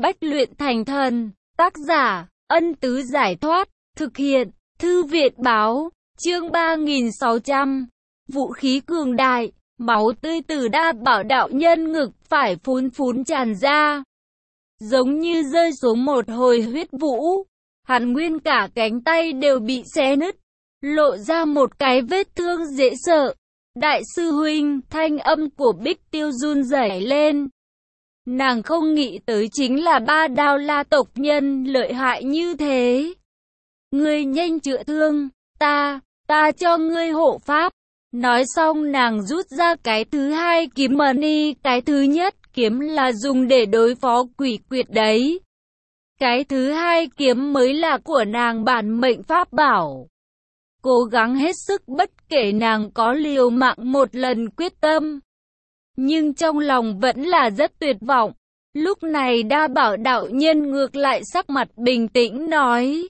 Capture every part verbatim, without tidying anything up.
Bách luyện thành thần. Tác giả, Ân Tứ Giải Thoát. Thực hiện, Thư viện Báo. Chương ba nghìn sáu trăm. Vũ khí cường đại. Máu tươi từ Đa Bảo đạo nhân ngực phải phún phún tràn ra, giống như rơi xuống một hồi huyết vũ. Hắn nguyên cả cánh tay đều bị xé nứt, lộ ra một cái vết thương dễ sợ. Đại sư huynh, thanh âm của Bích Tiêu run rẩy lên. Nàng không nghĩ tới chính là Ba Đao La tộc nhân lợi hại như thế. Ngươi nhanh chữa thương, ta, ta cho ngươi hộ pháp. Nói xong nàng rút ra cái thứ hai kiếm mani, cái thứ nhất kiếm là dùng để đối phó quỷ quyệt đấy. Cái thứ hai kiếm mới là của nàng bản mệnh pháp bảo. Cố gắng hết sức bất kể nàng có liều mạng một lần quyết tâm, nhưng trong lòng vẫn là rất tuyệt vọng. Lúc này Đa Bảo đạo nhân ngược lại sắc mặt bình tĩnh nói: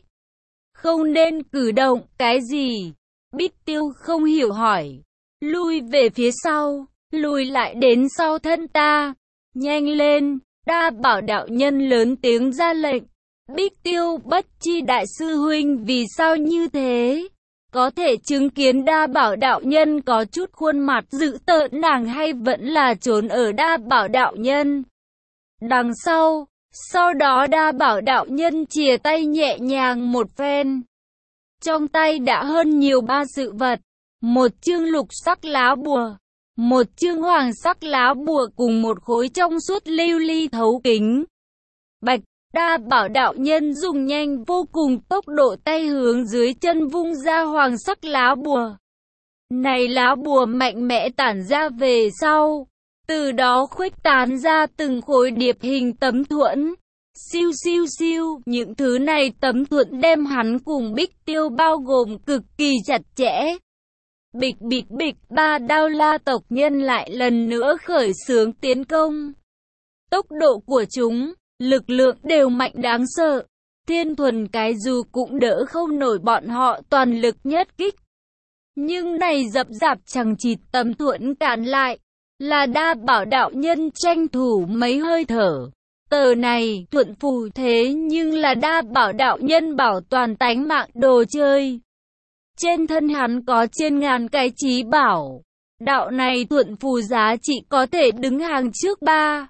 không nên cử động. Cái gì? Bích Tiêu không hiểu hỏi. Lui về phía sau, lùi lại đến sau thân ta. Nhanh lên! Đa Bảo đạo nhân lớn tiếng ra lệnh. Bích Tiêu bất chi đại sư huynh vì sao như thế? Có thể chứng kiến Đa Bảo đạo nhân có chút khuôn mặt dữ tợn, nàng hay vẫn là trốn ở Đa Bảo đạo nhân đằng sau. Sau đó Đa Bảo đạo nhân chìa tay nhẹ nhàng một phen, trong tay đã hơn nhiều ba sự vật. Một chương lục sắc lá bùa, một chương hoàng sắc lá bùa cùng một khối trong suốt lưu ly thấu kính. Bạch! Đa Bảo đạo nhân dùng nhanh vô cùng tốc độ tay hướng dưới chân vung ra hoàng sắc lá bùa. Này lá bùa mạnh mẽ tản ra về sau, từ đó khuếch tán ra từng khối điệp hình tấm thuẫn. Siêu siêu siêu, những thứ này tấm thuẫn đem hắn cùng Bích Tiêu bao gồm cực kỳ chặt chẽ. Bịch bịch bịch, Ba Đao La tộc nhân lại lần nữa khởi xướng tiến công. Tốc độ của chúng, lực lượng đều mạnh đáng sợ. Thiên thuần cái dù cũng đỡ không nổi bọn họ toàn lực nhất kích. Nhưng này dập dạp chẳng chịt tấm thuẫn cản lại, là Đa Bảo đạo nhân tranh thủ mấy hơi thở. Tờ này thuận phù thế nhưng là Đa Bảo đạo nhân bảo toàn tánh mạng đồ chơi. Trên thân hắn có trên ngàn cái chí bảo. Đạo này thuận phù giá trị có thể đứng hàng trước ba.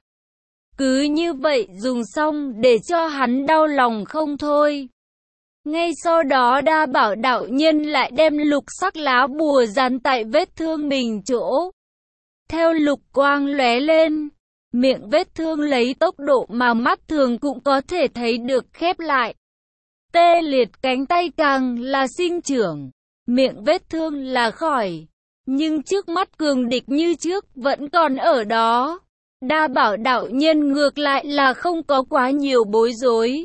Cứ như vậy dùng xong để cho hắn đau lòng không thôi. Ngay sau đó Đa Bảo đạo nhân lại đem lục sắc lá bùa dán tại vết thương mình chỗ. Theo lục quang lóe lên, miệng vết thương lấy tốc độ mà mắt thường cũng có thể thấy được khép lại. Tê liệt cánh tay càng là sinh trưởng, miệng vết thương là khỏi. Nhưng trước mắt cường địch như trước vẫn còn ở đó. Đa Bảo đạo nhân ngược lại là không có quá nhiều bối rối,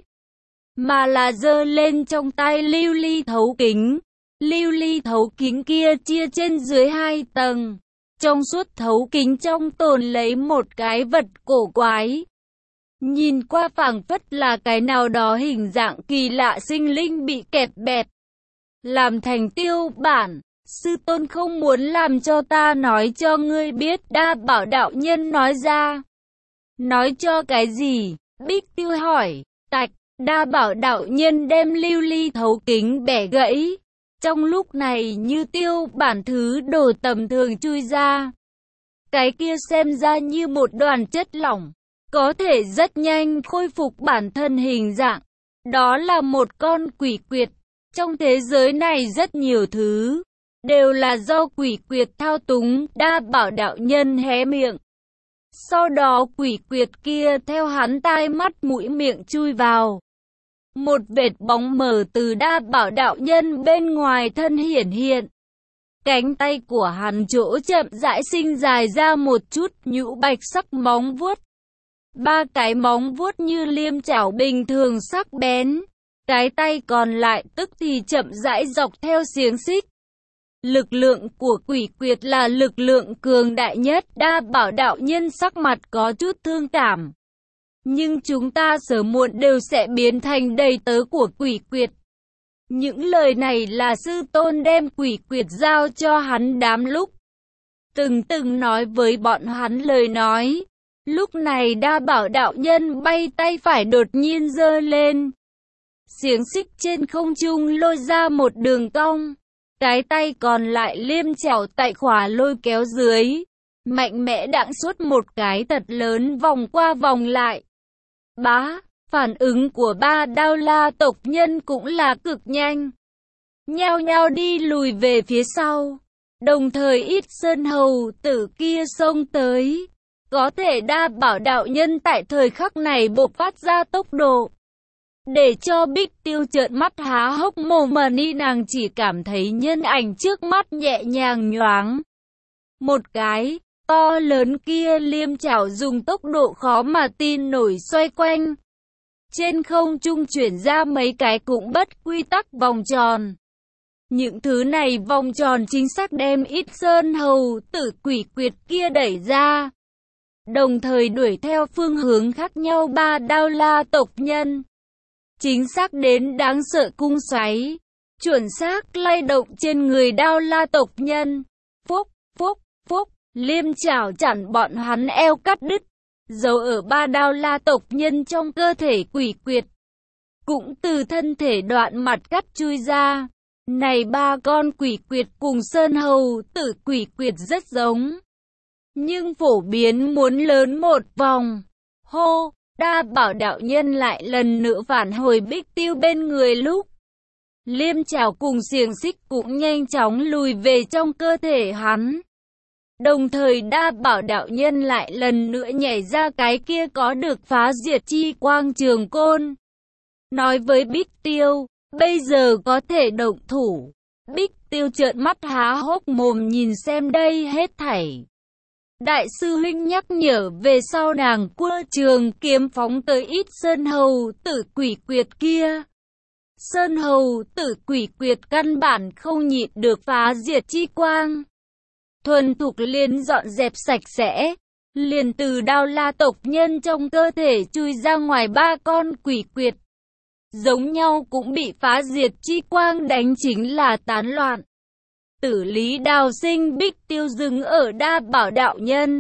mà là giơ lên trong tay lưu ly thấu kính. Lưu ly thấu kính kia chia trên dưới hai tầng. Trong suốt thấu kính trong tồn lấy một cái vật cổ quái. Nhìn qua phảng phất là cái nào đó hình dạng kỳ lạ sinh linh bị kẹp bẹt, làm thành tiêu bản. Sư tôn không muốn làm cho ta nói cho ngươi biết. Đa Bảo đạo nhân nói ra. Nói cho cái gì? Bích Tiêu hỏi. Tạch! Đa Bảo đạo nhân đem lưu ly thấu kính bẻ gãy. Trong lúc này như tiêu bản thứ đồ tầm thường chui ra. Cái kia xem ra như một đoàn chất lỏng, có thể rất nhanh khôi phục bản thân hình dạng. Đó là một con quỷ quyệt. Trong thế giới này rất nhiều thứ đều là do quỷ quyệt thao túng. Đa Bảo đạo nhân hé miệng. Sau đó quỷ quyệt kia theo hắn tai mắt mũi miệng chui vào. Một vệt bóng mờ từ Đa Bảo đạo nhân bên ngoài thân hiển hiện. Cánh tay của hắn chỗ chậm rãi sinh dài ra một chút nhũ bạch sắc móng vuốt. Ba cái móng vuốt như liêm chảo bình thường sắc bén. Cái tay còn lại tức thì chậm rãi dọc theo xiềng xích. Lực lượng của quỷ quyệt là lực lượng cường đại nhất. Đa Bảo đạo nhân sắc mặt có chút thương cảm. Nhưng chúng ta sớm muộn đều sẽ biến thành đầy tớ của quỷ quyệt. Những lời này là sư tôn đem quỷ quyệt giao cho hắn đám lúc từng từng nói với bọn hắn lời nói. Lúc này Đa Bảo đạo nhân bay tay phải đột nhiên giơ lên. Xiềng xích trên không trung lôi ra một đường cong. Cái tay còn lại liêm chảo tại khỏa lôi kéo dưới. Mạnh mẽ đặng suốt một cái thật lớn vòng qua vòng lại. Bá, phản ứng của ba Đao La tộc nhân cũng là cực nhanh. Nhao nhao đi lùi về phía sau. Đồng thời ít sơn hầu tử kia xông tới. Có thể Đa Bảo đạo nhân tại thời khắc này bộc phát ra tốc độ. Để cho Bích Tiêu trợn mắt há hốc mồm mà ni nàng chỉ cảm thấy nhân ảnh trước mắt nhẹ nhàng nhoáng. Một cái, to lớn kia liêm chảo dùng tốc độ khó mà tin nổi xoay quanh. Trên không trung chuyển ra mấy cái cũng bất quy tắc vòng tròn. Những thứ này vòng tròn chính xác đem ít sơn hầu tử quỷ quyệt kia đẩy ra. Đồng thời đuổi theo phương hướng khác nhau ba Đao La tộc nhân. Chính xác đến đáng sợ cung xoáy. Chuẩn xác lay động trên người Đao La tộc nhân. Phúc, phúc, phúc, liêm chảo chặn bọn hắn eo cắt đứt. Dấu ở ba Đao La tộc nhân trong cơ thể quỷ quyệt. Cũng từ thân thể đoạn mặt cắt chui ra. Này ba con quỷ quyệt cùng sơn hầu tử quỷ quyệt rất giống. Nhưng phổ biến muốn lớn một vòng. Hô, Đa Bảo đạo nhân lại lần nữa phản hồi Bích Tiêu bên người lúc. Liêm chảo cùng xiềng xích cũng nhanh chóng lùi về trong cơ thể hắn. Đồng thời Đa Bảo đạo nhân lại lần nữa nhảy ra cái kia có được phá diệt chi quang trường côn. Nói với Bích Tiêu, bây giờ có thể động thủ. Bích Tiêu trợn mắt há hốc mồm nhìn xem đây hết thảy. Đại sư huynh nhắc nhở về sau nàng quơ trường kiếm phóng tới ít sơn hầu tử quỷ quyệt kia. Sơn hầu tử quỷ quyệt căn bản không nhịn được phá diệt chi quang. Thuần thục liền dọn dẹp sạch sẽ. Liền từ Đao La tộc nhân trong cơ thể chui ra ngoài ba con quỷ quyệt. Giống nhau cũng bị phá diệt chi quang đánh chính là tán loạn. Tử lý đào sinh Bích Tiêu dừng ở Đa Bảo đạo nhân.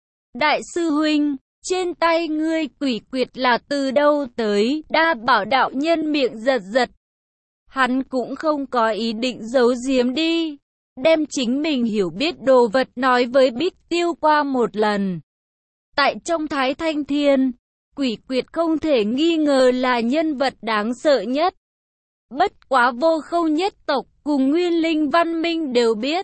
Đại sư huynh, trên tay ngươi quỷ quyệt là từ đâu tới? Đa Bảo đạo nhân miệng giật giật. Hắn cũng không có ý định giấu giếm đi. Đem chính mình hiểu biết đồ vật nói với Bích Tiêu qua một lần. Tại trong Thái Thanh Thiên, quỷ quyệt không thể nghi ngờ là nhân vật đáng sợ nhất. Bất quá Vô Khâu nhất tộc cùng Nguyên Linh văn minh đều biết.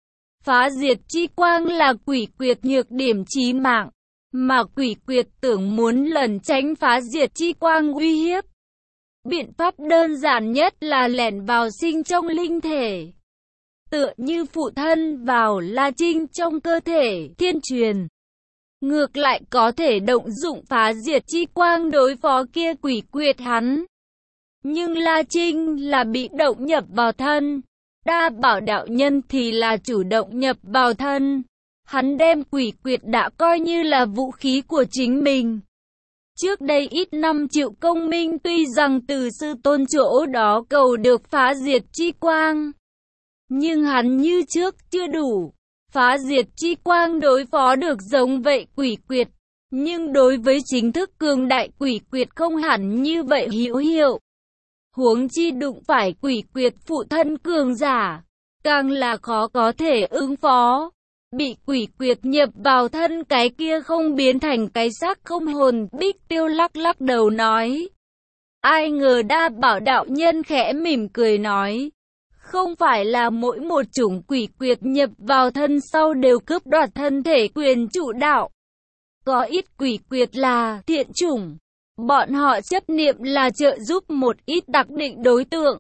Phá diệt chi quang là quỷ quyệt nhược điểm chí mạng, mà quỷ quyệt tưởng muốn lẩn tránh phá diệt chi quang uy hiếp. Biện pháp đơn giản nhất là lẻn vào sinh trong linh thể. Tựa như phụ thân vào La Trinh trong cơ thể thiên truyền. Ngược lại có thể động dụng phá diệt chi quang đối phó kia quỷ quyệt hắn. Nhưng La Trinh là bị động nhập vào thân. Đa Bảo đạo nhân thì là chủ động nhập vào thân. Hắn đem quỷ quyệt đã coi như là vũ khí của chính mình. Trước đây ít năm Triệu Công Minh tuy rằng từ sư tôn chỗ đó cầu được phá diệt chi quang. Nhưng hắn như trước chưa đủ. Phá diệt chi quang đối phó được giống vậy quỷ quyệt. Nhưng đối với chính thức cường đại quỷ quyệt không hẳn như vậy hữu hiệu. Huống chi đụng phải quỷ quyệt phụ thân cường giả, càng là khó có thể ứng phó. Bị quỷ quyệt nhập vào thân cái kia không biến thành cái xác không hồn. Bích Tiêu lắc lắc đầu nói. Ai ngờ Đa Bảo đạo nhân khẽ mỉm cười nói. Không phải là mỗi một chủng quỷ quyệt nhập vào thân sau đều cướp đoạt thân thể quyền chủ đạo. Có ít quỷ quyệt là thiện chủng. Bọn họ chấp niệm là trợ giúp một ít đặc định đối tượng.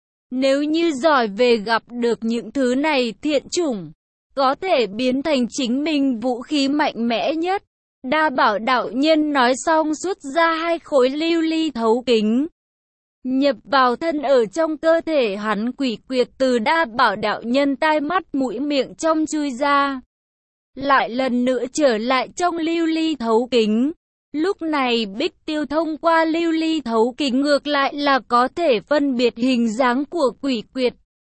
Nếu như giỏi về gặp được những thứ này thiện chủng, có thể biến thành chính mình vũ khí mạnh mẽ nhất. Đa Bảo đạo nhân nói xong xuất ra hai khối lưu ly thấu kính. Nhập vào thân ở trong cơ thể hắn quỷ quyệt từ Đa Bảo đạo nhân tai mắt mũi miệng trong chui ra. Lại lần nữa trở lại trong lưu ly thấu kính. Lúc này Bích Tiêu thông qua lưu ly thấu kính ngược lại là có thể phân biệt hình dáng của quỷ quyệt.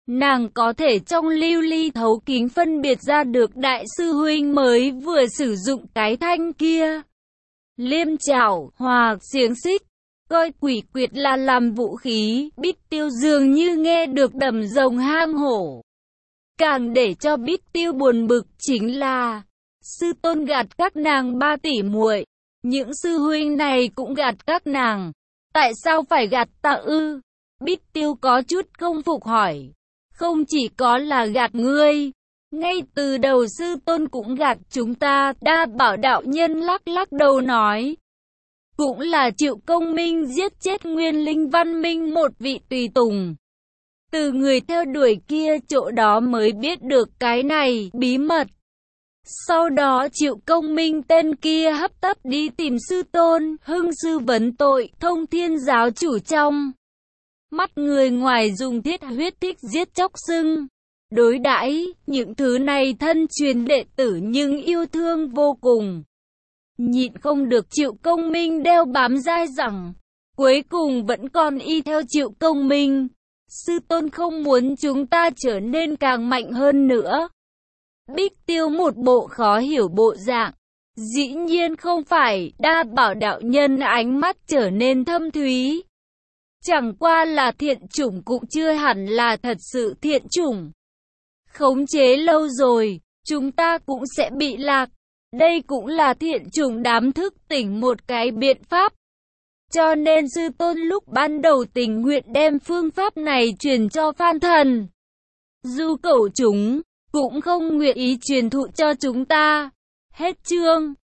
Nàng có thể trong lưu ly thấu kính phân biệt ra được đại sư huynh mới vừa sử dụng cái thanh kia. Liêm chảo, hoặc xiềng xích, coi quỷ quyệt là làm vũ khí, Bích Tiêu dường như nghe được đầm rồng hang hổ. Càng để cho Bích Tiêu buồn bực chính là, sư tôn gạt các nàng ba tỷ muội, những sư huynh này cũng gạt các nàng. Tại sao phải gạt ta ư? Bích Tiêu có chút không phục hỏi. Không chỉ có là gạt ngươi, ngay từ đầu sư tôn cũng gạt chúng ta. Đa Bảo đạo nhân lắc lắc đầu nói. Cũng là Triệu Công Minh giết chết Nguyên Linh Văn Minh một vị tùy tùng. Từ người theo đuổi kia chỗ đó mới biết được cái này bí mật. Sau đó Triệu Công Minh tên kia hấp tấp đi tìm sư tôn, hưng sư vấn tội, Thông Thiên giáo chủ trong mắt người ngoài dùng thiết huyết thích giết chóc xưng. Đối đãi những thứ này thân truyền đệ tử nhưng yêu thương vô cùng. Nhịn không được Triệu Công Minh đeo bám dai dẳng. Cuối cùng vẫn còn y theo Triệu Công Minh. Sư tôn không muốn chúng ta trở nên càng mạnh hơn nữa. Bích Tiêu một bộ khó hiểu bộ dạng. Dĩ nhiên không phải. Đa Bảo đạo nhân ánh mắt trở nên thâm thúy. Chẳng qua là thiện chủng cũng chưa hẳn là thật sự thiện chủng. Khống chế lâu rồi, chúng ta cũng sẽ bị lạc. Đây cũng là thiện chủng đám thức tỉnh một cái biện pháp. Cho nên sư tôn lúc ban đầu tình nguyện đem phương pháp này truyền cho Phan Thần. Dù cẩu chúng, cũng không nguyện ý truyền thụ cho chúng ta. Hết chương.